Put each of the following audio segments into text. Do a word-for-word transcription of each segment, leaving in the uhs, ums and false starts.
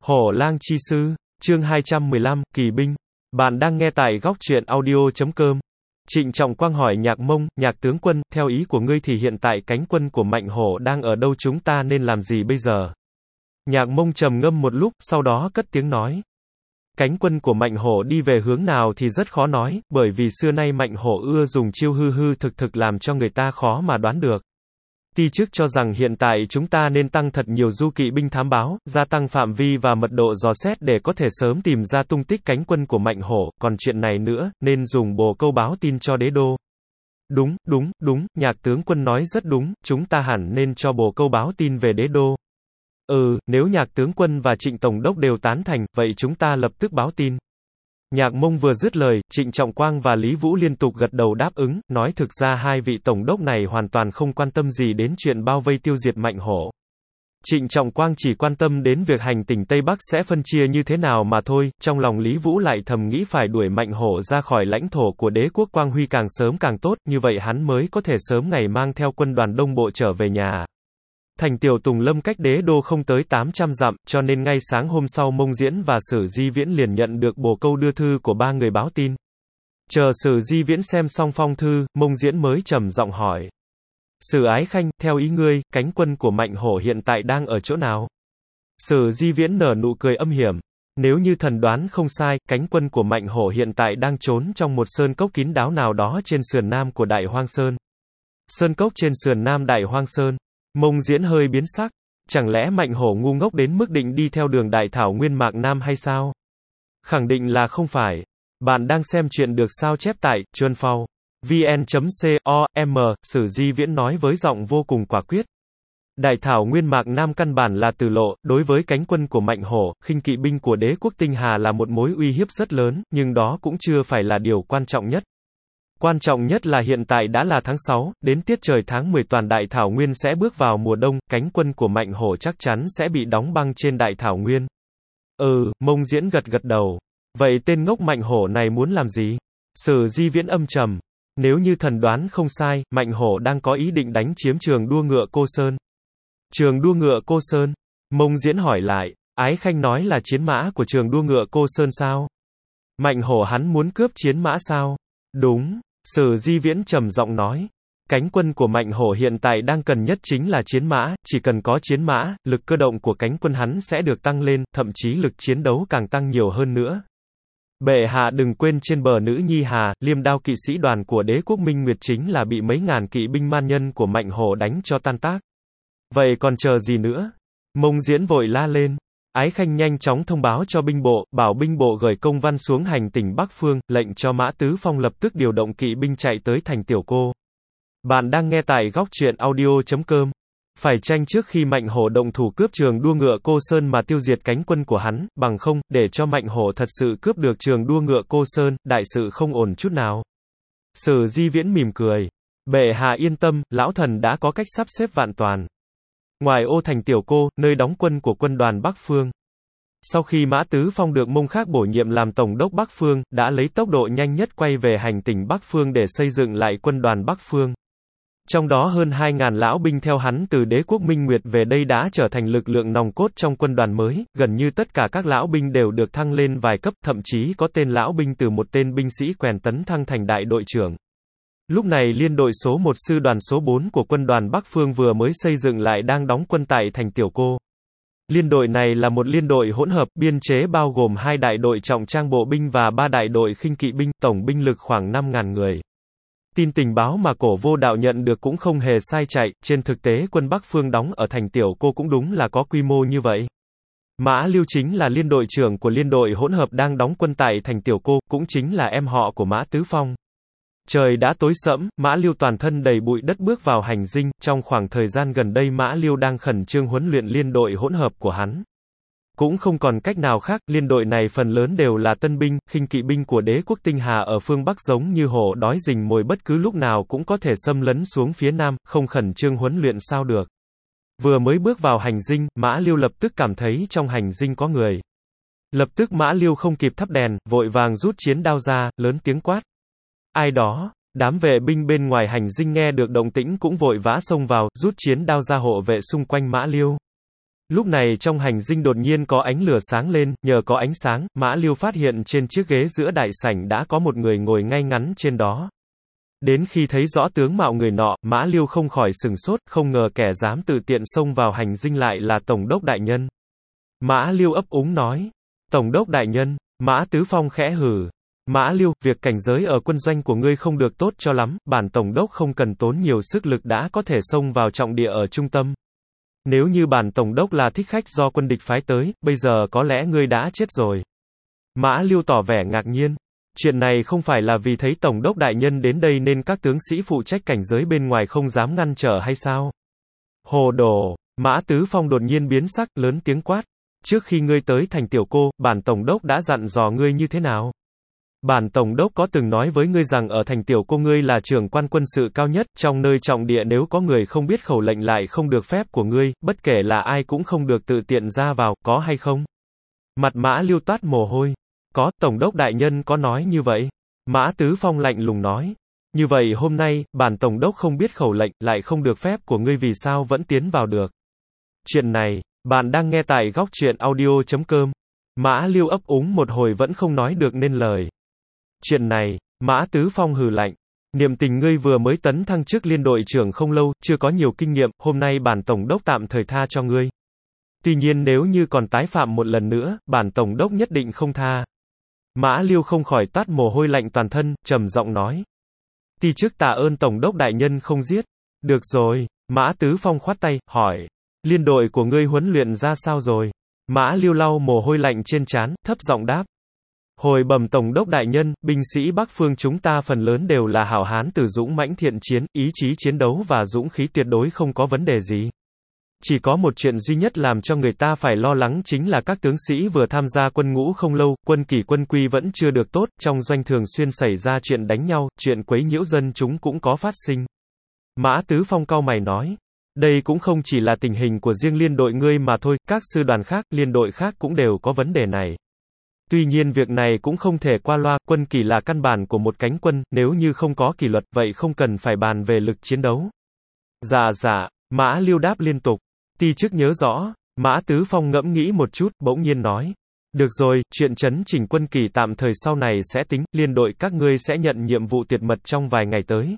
Hổ lang chi sư, chương hai trăm mười lăm, kỳ binh. Bạn đang nghe tại góc truyện audio chấm com. Trịnh Trọng Quang hỏi Nhạc Mông, Nhạc tướng quân, theo ý của ngươi thì hiện tại cánh quân của Mạnh Hổ đang ở đâu, chúng ta nên làm gì bây giờ? Nhạc Mông trầm ngâm một lúc, sau đó cất tiếng nói. Cánh quân của Mạnh Hổ đi về hướng nào thì rất khó nói, bởi vì xưa nay Mạnh Hổ ưa dùng chiêu hư hư thực thực làm cho người ta khó mà đoán được. Ti chức cho rằng hiện tại chúng ta nên tăng thật nhiều du kỵ binh thám báo, gia tăng phạm vi và mật độ dò xét để có thể sớm tìm ra tung tích cánh quân của Mạnh Hổ, còn chuyện này nữa, nên dùng bồ câu báo tin cho đế đô. Đúng, đúng, đúng, Nhạc tướng quân nói rất đúng, chúng ta hẳn nên cho bồ câu báo tin về đế đô. Ừ, nếu Nhạc tướng quân và Trịnh tổng đốc đều tán thành, vậy chúng ta lập tức báo tin. Nhạc Mông vừa dứt lời, Trịnh Trọng Quang và Lý Vũ liên tục gật đầu đáp ứng, nói thực ra hai vị tổng đốc này hoàn toàn không quan tâm gì đến chuyện bao vây tiêu diệt Mạnh Hổ. Trịnh Trọng Quang chỉ quan tâm đến việc hành tỉnh Tây Bắc sẽ phân chia như thế nào mà thôi, trong lòng Lý Vũ lại thầm nghĩ phải đuổi Mạnh Hổ ra khỏi lãnh thổ của đế quốc Quang Huy càng sớm càng tốt, như vậy hắn mới có thể sớm ngày mang theo quân đoàn Đông Bộ trở về nhà. Thành Tiểu Tùng Lâm cách đế đô không tới tám trăm dặm, cho nên ngay sáng hôm sau Mông Diễn và Sử Di Viễn liền nhận được bồ câu đưa thư của ba người báo tin. Chờ Sử Di Viễn xem xong phong thư, Mông Diễn mới trầm giọng hỏi. Sử Ái Khanh, theo ý ngươi, cánh quân của Mạnh Hổ hiện tại đang ở chỗ nào? Sử Di Viễn nở nụ cười âm hiểm. Nếu như thần đoán không sai, cánh quân của Mạnh Hổ hiện tại đang trốn trong một sơn cốc kín đáo nào đó trên sườn nam của Đại Hoang Sơn. Sơn cốc trên sườn nam Đại Hoang Sơn. Mông Diễn hơi biến sắc. Chẳng lẽ Mạnh Hổ ngu ngốc đến mức định đi theo đường Đại Thảo Nguyên Mạc Nam hay sao? Khẳng định là không phải. Bạn đang xem chuyện được sao chép tại chuanphao chấm vn chấm com, Sử Di Viễn nói với giọng vô cùng quả quyết. Đại Thảo Nguyên Mạc Nam căn bản là tử lộ, đối với cánh quân của Mạnh Hổ, khinh kỵ binh của đế quốc Tinh Hà là một mối uy hiếp rất lớn, nhưng đó cũng chưa phải là điều quan trọng nhất. Quan trọng nhất là hiện tại đã là tháng sáu, đến tiết trời tháng mười toàn Đại Thảo Nguyên sẽ bước vào mùa đông, cánh quân của Mạnh Hổ chắc chắn sẽ bị đóng băng trên Đại Thảo Nguyên. Ừ, Mông Diễn gật gật đầu. Vậy tên ngốc Mạnh Hổ này muốn làm gì? Sử Di Viễn âm trầm. Nếu như thần đoán không sai, Mạnh Hổ đang có ý định đánh chiếm trường đua ngựa Cô Sơn. Trường đua ngựa Cô Sơn? Mông Diễn hỏi lại. Ái Khanh nói là chiến mã của trường đua ngựa Cô Sơn sao? Mạnh Hổ hắn muốn cướp chiến mã sao? Đúng. Sử Di Viễn trầm giọng nói. Cánh quân của Mạnh Hổ hiện tại đang cần nhất chính là chiến mã, chỉ cần có chiến mã, lực cơ động của cánh quân hắn sẽ được tăng lên, thậm chí lực chiến đấu càng tăng nhiều hơn nữa. Bệ hạ đừng quên trên bờ Nữ Nhi Hà, Liêm Đao kỵ sĩ đoàn của đế quốc Minh Nguyệt chính là bị mấy ngàn kỵ binh man nhân của Mạnh Hổ đánh cho tan tác. Vậy còn chờ gì nữa? Mông Diễn vội la lên. Ái Khanh nhanh chóng thông báo cho binh bộ, bảo binh bộ gửi công văn xuống hành tỉnh Bắc Phương, lệnh cho Mã Tứ Phong lập tức điều động kỵ binh chạy tới thành Tiểu Cô. Bạn đang nghe tại góc truyện audio chấm com. Phải tranh trước khi Mạnh Hổ động thủ cướp trường đua ngựa Cô Sơn mà tiêu diệt cánh quân của hắn, bằng không, để cho Mạnh Hổ thật sự cướp được trường đua ngựa Cô Sơn, đại sự không ổn chút nào. Sử Di Viễn mỉm cười. Bệ hạ yên tâm, lão thần đã có cách sắp xếp vạn toàn. Ngoài ô thành Tiểu Cô, nơi đóng quân của quân đoàn Bắc Phương. Sau khi Mã Tứ Phong được Mông Khác bổ nhiệm làm Tổng đốc Bắc Phương, đã lấy tốc độ nhanh nhất quay về hành tỉnh Bắc Phương để xây dựng lại quân đoàn Bắc Phương. Trong đó hơn hai ngàn lão binh theo hắn từ đế quốc Minh Nguyệt về đây đã trở thành lực lượng nòng cốt trong quân đoàn mới, gần như tất cả các lão binh đều được thăng lên vài cấp, thậm chí có tên lão binh từ một tên binh sĩ quèn tấn thăng thành đại đội trưởng. Lúc này liên đội số một sư đoàn số bốn của quân đoàn Bắc Phương vừa mới xây dựng lại đang đóng quân tại thành Tiểu Cô. Liên đội này là một liên đội hỗn hợp, biên chế bao gồm hai đại đội trọng trang bộ binh và ba đại đội khinh kỵ binh, tổng binh lực khoảng năm ngàn người. Tin tình báo mà Cổ Vô Đạo nhận được cũng không hề sai chạy, trên thực tế quân Bắc Phương đóng ở thành Tiểu Cô cũng đúng là có quy mô như vậy. Mã Lưu chính là liên đội trưởng của liên đội hỗn hợp đang đóng quân tại thành Tiểu Cô, cũng chính là em họ của Mã Tứ Phong. Trời đã tối sẫm, Mã Lưu toàn thân đầy bụi đất bước vào hành dinh, trong khoảng thời gian gần đây Mã Lưu đang khẩn trương huấn luyện liên đội hỗn hợp của hắn. Cũng không còn cách nào khác, liên đội này phần lớn đều là tân binh, khinh kỵ binh của đế quốc Tinh Hà ở phương Bắc giống như hổ đói rình mồi bất cứ lúc nào cũng có thể xâm lấn xuống phía Nam, không khẩn trương huấn luyện sao được. Vừa mới bước vào hành dinh, Mã Lưu lập tức cảm thấy trong hành dinh có người. Lập tức Mã Lưu không kịp thắp đèn, vội vàng rút chiến đao ra, lớn tiếng quát. Ai đó? Đám vệ binh bên ngoài hành dinh nghe được động tĩnh cũng vội vã xông vào, rút chiến đao ra hộ vệ xung quanh Mã Lưu. Lúc này trong hành dinh đột nhiên có ánh lửa sáng lên, nhờ có ánh sáng, Mã Liêu phát hiện trên chiếc ghế giữa đại sảnh đã có một người ngồi ngay ngắn trên đó. Đến khi thấy rõ tướng mạo người nọ, Mã Liêu không khỏi sừng sốt, không ngờ kẻ dám tự tiện xông vào hành dinh lại là Tổng đốc đại nhân. Mã Liêu ấp úng nói, Tổng đốc đại nhân. Mã Tứ Phong khẽ hừ. Mã Liêu, việc cảnh giới ở quân doanh của ngươi không được tốt cho lắm, bản Tổng đốc không cần tốn nhiều sức lực đã có thể xông vào trọng địa ở trung tâm. Nếu như bản Tổng đốc là thích khách do quân địch phái tới, bây giờ có lẽ ngươi đã chết rồi. Mã Liêu tỏ vẻ ngạc nhiên. Chuyện này không phải là vì thấy Tổng đốc đại nhân đến đây nên các tướng sĩ phụ trách cảnh giới bên ngoài không dám ngăn trở hay sao? Hồ đồ. Mã Tứ Phong đột nhiên biến sắc, lớn tiếng quát. Trước khi ngươi tới thành Tiểu Cô, bản Tổng đốc đã dặn dò ngươi như thế nào? Bản Tổng đốc có từng nói với ngươi rằng ở thành Tiểu Cô ngươi là trưởng quan quân sự cao nhất, trong nơi trọng địa nếu có người không biết khẩu lệnh lại không được phép của ngươi, bất kể là ai cũng không được tự tiện ra vào, có hay không? Mặt Mã Liêu toát mồ hôi. Có, Tổng đốc đại nhân có nói như vậy. Mã Tứ Phong lạnh lùng nói. Như vậy hôm nay, bản Tổng đốc không biết khẩu lệnh, lại không được phép của ngươi vì sao vẫn tiến vào được. Chuyện này, bạn đang nghe tại góc truyện audio chấm com. Mã Liêu ấp úng một hồi vẫn không nói được nên lời. Chuyện này, Mã Tứ Phong hừ lạnh. Niệm tình ngươi vừa mới tấn thăng chức liên đội trưởng không lâu, chưa có nhiều kinh nghiệm, hôm nay bản Tổng đốc tạm thời tha cho ngươi. Tuy nhiên nếu như còn tái phạm một lần nữa, bản Tổng đốc nhất định không tha. Mã Liêu không khỏi toát mồ hôi lạnh toàn thân, trầm giọng nói. Ti chức tạ ơn Tổng đốc đại nhân không giết. Được rồi, Mã Tứ Phong khoát tay, hỏi. Liên đội của ngươi huấn luyện ra sao rồi? Mã Liêu lau mồ hôi lạnh trên trán, thấp giọng đáp. Hồi bẩm Tổng đốc đại nhân, binh sĩ Bắc Phương chúng ta phần lớn đều là hảo hán tử dũng mãnh thiện chiến, ý chí chiến đấu và dũng khí tuyệt đối không có vấn đề gì. Chỉ có một chuyện duy nhất làm cho người ta phải lo lắng chính là các tướng sĩ vừa tham gia quân ngũ không lâu, quân kỷ quân quy vẫn chưa được tốt, trong doanh thường xuyên xảy ra chuyện đánh nhau, chuyện quấy nhiễu dân chúng cũng có phát sinh. Mã Tứ Phong cau mày nói, đây cũng không chỉ là tình hình của riêng liên đội ngươi mà thôi, các sư đoàn khác, liên đội khác cũng đều có vấn đề này. Tuy nhiên việc này cũng không thể qua loa, quân kỷ là căn bản của một cánh quân, nếu như không có kỷ luật, vậy không cần phải bàn về lực chiến đấu. Dạ dạ, Mã Liêu đáp liên tục. Ti chức nhớ rõ. Mã Tứ Phong ngẫm nghĩ một chút, bỗng nhiên nói. Được rồi, chuyện chấn chỉnh quân kỳ tạm thời sau này sẽ tính, liên đội các ngươi sẽ nhận nhiệm vụ tuyệt mật trong vài ngày tới.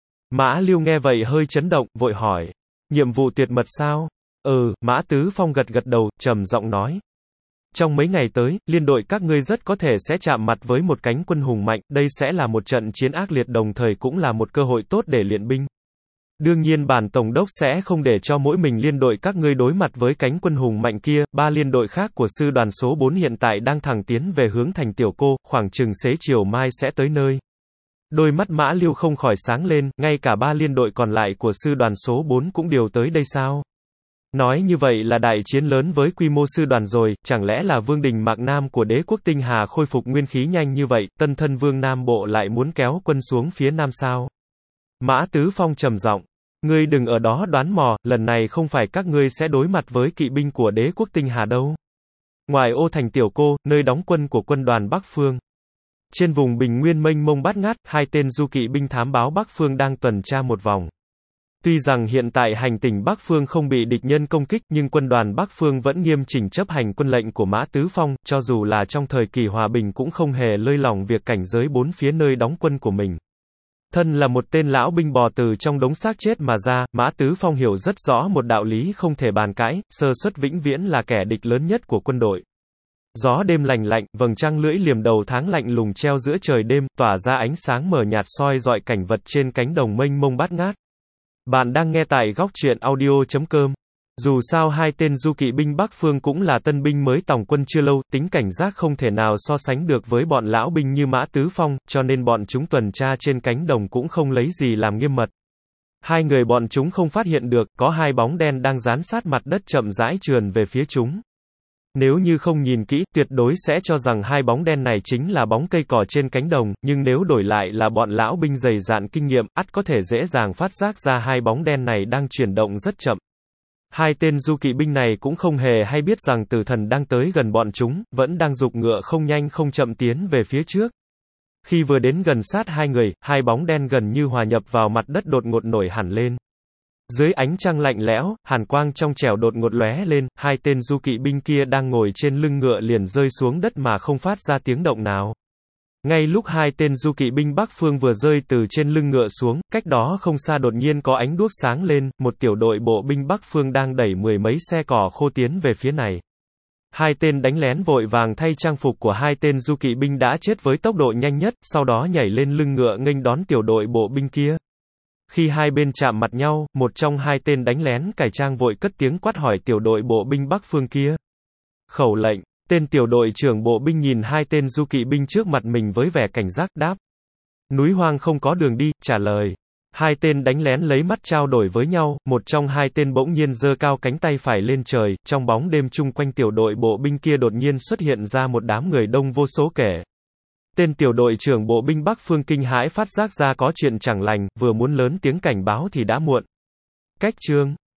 Mã Liêu nghe vậy hơi chấn động, vội hỏi. Nhiệm vụ tuyệt mật sao? Ừ, Mã Tứ Phong gật gật đầu, trầm giọng nói. Trong mấy ngày tới, liên đội các ngươi rất có thể sẽ chạm mặt với một cánh quân hùng mạnh, đây sẽ là một trận chiến ác liệt đồng thời cũng là một cơ hội tốt để luyện binh. Đương nhiên bản Tổng đốc sẽ không để cho mỗi mình liên đội các ngươi đối mặt với cánh quân hùng mạnh kia, ba liên đội khác của sư đoàn số bốn hiện tại đang thẳng tiến về hướng thành Tiểu Cô, khoảng chừng xế chiều mai sẽ tới nơi. Đôi mắt Mã Liêu không khỏi sáng lên, ngay cả ba liên đội còn lại của sư đoàn số bốn cũng đều tới đây sao? Nói như vậy là đại chiến lớn với quy mô sư đoàn rồi, chẳng lẽ là vương đình Mạc Nam của đế quốc Tinh Hà khôi phục nguyên khí nhanh như vậy, tân thân vương Nam Bộ lại muốn kéo quân xuống phía Nam sao? Mã Tứ Phong trầm giọng, ngươi đừng ở đó đoán mò, lần này không phải các ngươi sẽ đối mặt với kỵ binh của đế quốc Tinh Hà đâu. Ngoài ô thành Tiểu Cô, nơi đóng quân của quân đoàn Bắc Phương. Trên vùng bình nguyên mênh mông bát ngát, hai tên du kỵ binh thám báo Bắc Phương đang tuần tra một vòng. Tuy rằng hiện tại hành tỉnh Bắc Phương không bị địch nhân công kích, nhưng quân đoàn Bắc Phương vẫn nghiêm chỉnh chấp hành quân lệnh của Mã Tứ Phong, cho dù là trong thời kỳ hòa bình cũng không hề lơi lỏng việc cảnh giới bốn phía nơi đóng quân của mình. Thân là một tên lão binh bò từ trong đống xác chết mà ra, Mã Tứ Phong hiểu rất rõ một đạo lý không thể bàn cãi, sơ suất vĩnh viễn là kẻ địch lớn nhất của quân đội. Gió đêm lành lạnh, vầng trăng lưỡi liềm đầu tháng lạnh lùng treo giữa trời đêm, tỏa ra ánh sáng mờ nhạt soi rọi cảnh vật trên cánh đồng mênh mông bát ngát. Bạn đang nghe tại góc truyện audio chấm com. Dù sao hai tên du kỵ binh Bắc Phương cũng là tân binh mới tòng quân chưa lâu, tính cảnh giác không thể nào so sánh được với bọn lão binh như Mã Tứ Phong, cho nên bọn chúng tuần tra trên cánh đồng cũng không lấy gì làm nghiêm mật. Hai người bọn chúng không phát hiện được, có hai bóng đen đang dán sát mặt đất chậm rãi trườn về phía chúng. Nếu như không nhìn kỹ, tuyệt đối sẽ cho rằng hai bóng đen này chính là bóng cây cỏ trên cánh đồng, nhưng nếu đổi lại là bọn lão binh dày dạn kinh nghiệm, ắt có thể dễ dàng phát giác ra hai bóng đen này đang chuyển động rất chậm. Hai tên du kỵ binh này cũng không hề hay biết rằng tử thần đang tới gần bọn chúng, vẫn đang giục ngựa không nhanh không chậm tiến về phía trước. Khi vừa đến gần sát hai người, hai bóng đen gần như hòa nhập vào mặt đất đột ngột nổi hẳn lên. Dưới ánh trăng lạnh lẽo, hàn quang trong trẻo đột ngột lóe lên, hai tên du kỵ binh kia đang ngồi trên lưng ngựa liền rơi xuống đất mà không phát ra tiếng động nào. Ngay lúc hai tên du kỵ binh Bắc Phương vừa rơi từ trên lưng ngựa xuống, cách đó không xa đột nhiên có ánh đuốc sáng lên, một tiểu đội bộ binh Bắc Phương đang đẩy mười mấy xe cỏ khô tiến về phía này. Hai tên đánh lén vội vàng thay trang phục của hai tên du kỵ binh đã chết với tốc độ nhanh nhất, sau đó nhảy lên lưng ngựa nghênh đón tiểu đội bộ binh kia. Khi hai bên chạm mặt nhau, một trong hai tên đánh lén cải trang vội cất tiếng quát hỏi tiểu đội bộ binh Bắc Phương kia. Khẩu lệnh. Tên tiểu đội trưởng bộ binh nhìn hai tên du kỵ binh trước mặt mình với vẻ cảnh giác đáp. Núi hoang không có đường đi, trả lời. Hai tên đánh lén lấy mắt trao đổi với nhau, một trong hai tên bỗng nhiên giơ cao cánh tay phải lên trời, trong bóng đêm chung quanh tiểu đội bộ binh kia đột nhiên xuất hiện ra một đám người đông vô số kể. Tên tiểu đội trưởng bộ binh Bắc Phương kinh hãi phát giác ra có chuyện chẳng lành, vừa muốn lớn tiếng cảnh báo thì đã muộn. Cách chương